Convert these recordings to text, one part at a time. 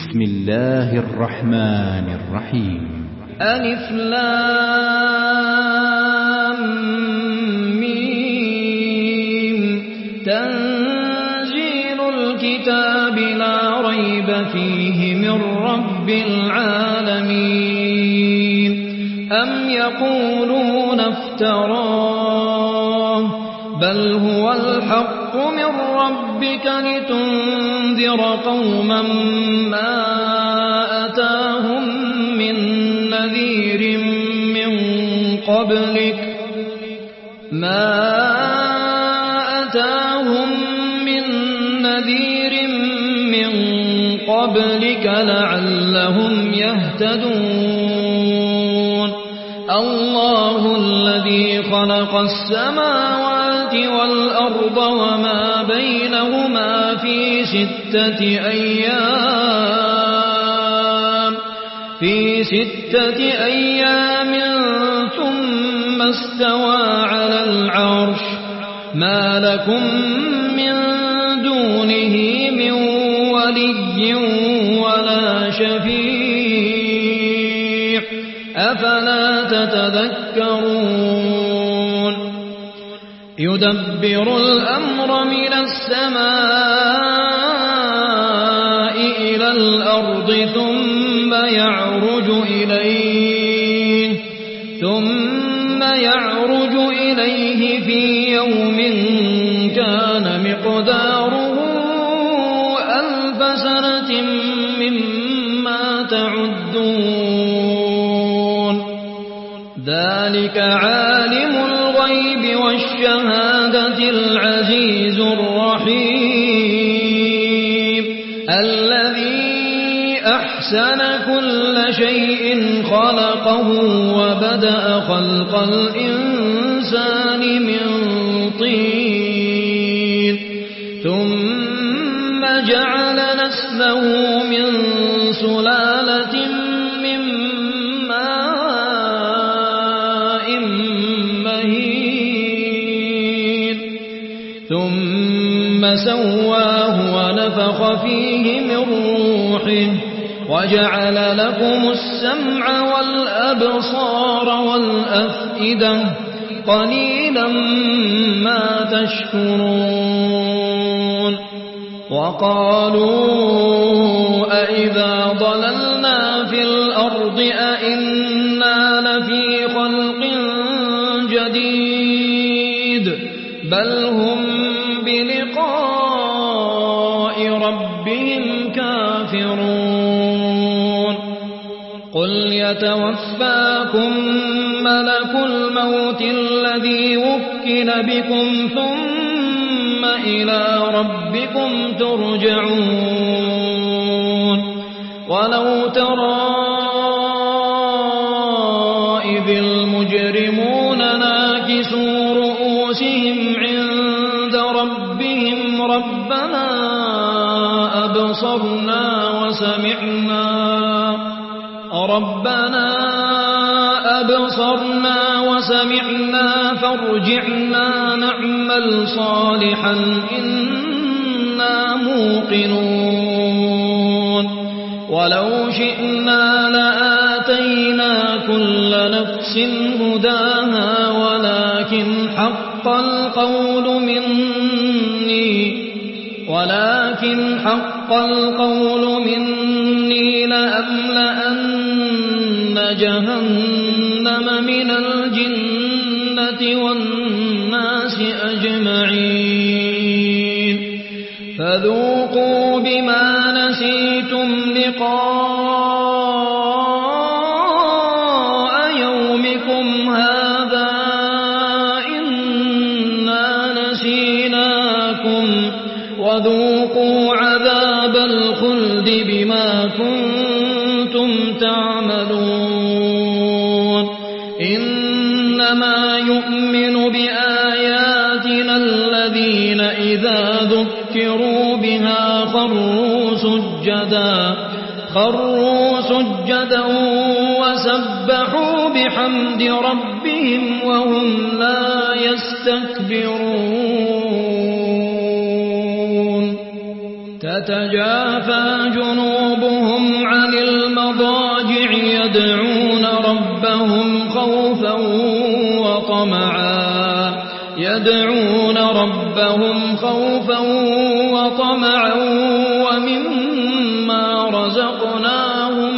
بسم الله الرحمن الرحيم. ألف لام ميم. تنزيل الكتاب لا ريب فيه من رب العالمين. أم يقولون افتراه بل هو الحق من ربك لتنذر قوما ما أتاهم من نذير من قبلك لعلهم يهتدون. الله الذي خلق السماوات والأرض وما بينهما في 6 أيام ثم استوى على العرش. ما لكم من دونه من ولي ولا شفيع أفلا تتذكرون. يدبر الأمر من السماء إلى الأرض ثم يعرج إليه في يوم كان مقداره 1000 سنة مما تعدون. ذلك عالم الغيب والشهادة العزيز الرحيم الذي أحسن كل شيء خلقه وبدأ خلق الإنسان من طين ثم جعل نسله من سلالة من ماء مهين ثم سواه ونفخ فيه من روحه وجعل لكم السمع والأبصار والأفئدة قليلا ما تشكرون. وقالوا أئذا ضللنا في الأرض أئنا لفي خلق جديد بل هم بلقاء ربهم كافرون. قل يتوفاكم ملك الموت الذي وكل بكم ثم إلى ربكم ترجعون. ولو ترى إذ المجرمون ناكسوا رؤوسهم عند ربهم ربنا أبصرنا وسمعنا فارجعنا نعمل صالحا إنا موقنون. ولو شئنا لآتينا كل نفس هداها ولكن حق القول مني لأملأن جهنم من الجنة والناس أجمعين. فذوقوا بما نسيتم لقاء يومكم هذا إنا نسيناكم وذوقوا عذاب الخلد بما كنتم تعملون. إنما يؤمن بآياتنا الذين إذا ذكروا بها خروا سجدا وسبحوا بحمد ربهم وهم لا يستكبرون. تتجافى جنوبهم يدعون ربهم خوفا وطمعا ومما رزقناهم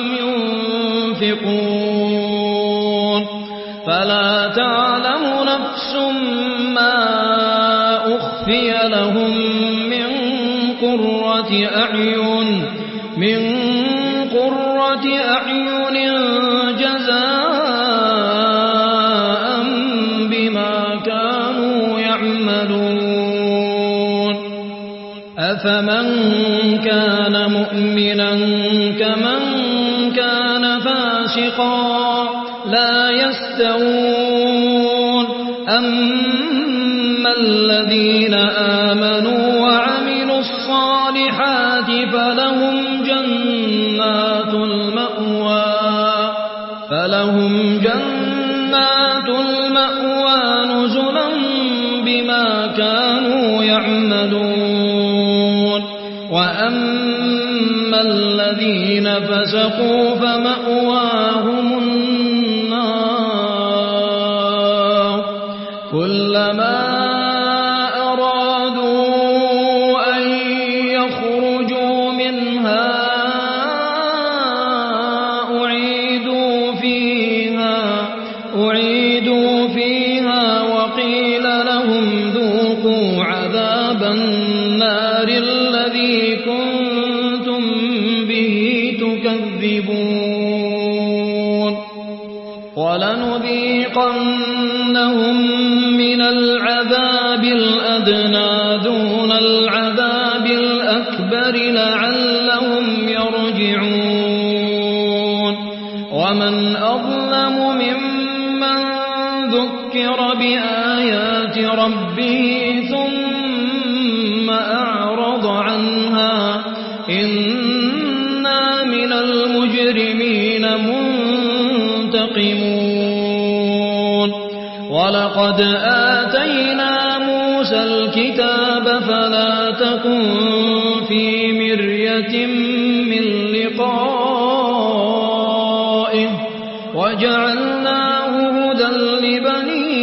ينفقون فلا تعلم نفس ما أخفي لهم من قرة أعين جزاء بما كانوا يعملون أفمن كان مؤمنا كمن كان فاسقا لا يستوون أما الذين آمنوا وعملوا الصالحات فلهم جنات المأوى نزلا بما كانوا يعملون وأما الذين فسقوا فمأواهم النار كلما أرادوا أن يخرجوا منها أعيدوا فيها وقيل لهم ذوقوا عذاب النار الذي كنتم به تكذبون ولنذيقنهم من العذاب الأدنى دون العذاب الأكبر لعلهم يرجعون ومن أظلم ممن ذكر بآيات ربه ثم أعرض عنها إنا من المجرمين منتقمون ولقد آتينا موسى الكتاب فلا تكن في مرية من لقائه وجعلناه هدى لبني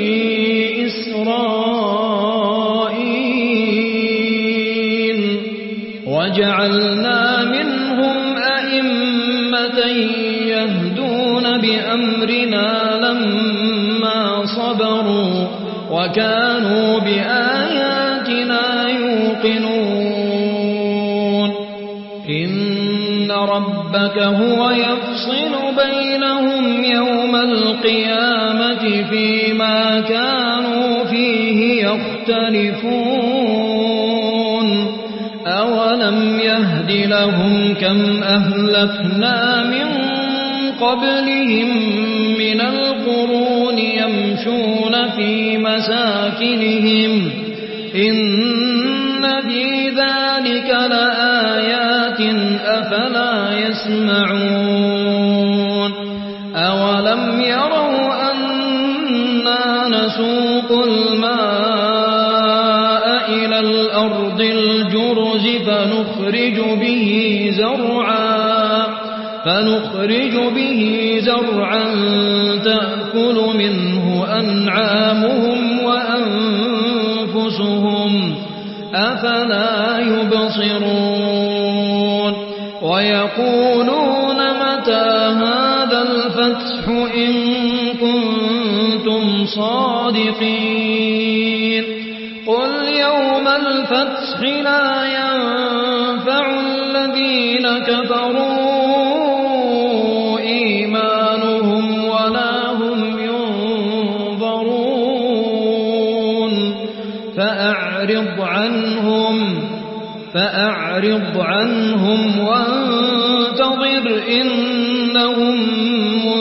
إسرائيل وجعلنا منهم أئمة يهدون بأمرنا لما صبروا وكانوا بآياتنا يوقنون إن ربك هو يفصل بينهم يوم القيامة فيما كانوا فيه يختلفون أولم يهد لهم كم أهلكنا من قبلهم من القرون يمشون في مساكنهم إن في ذلك لآيات أفلا يسمعون أولم يروا أنا نسوق الماء إلى الأرض الجرز فنخرج به زرعا تأكل منه أنعامهم وأنفسهم أفلا يبصرون ويقولون متى هذا الفتح إن كنتم صادقين قل يوم الفتح لا ينفع الذين كفروا إيمانهم ولا هم ينظرون فأعرض عنهم وانتظر إنهم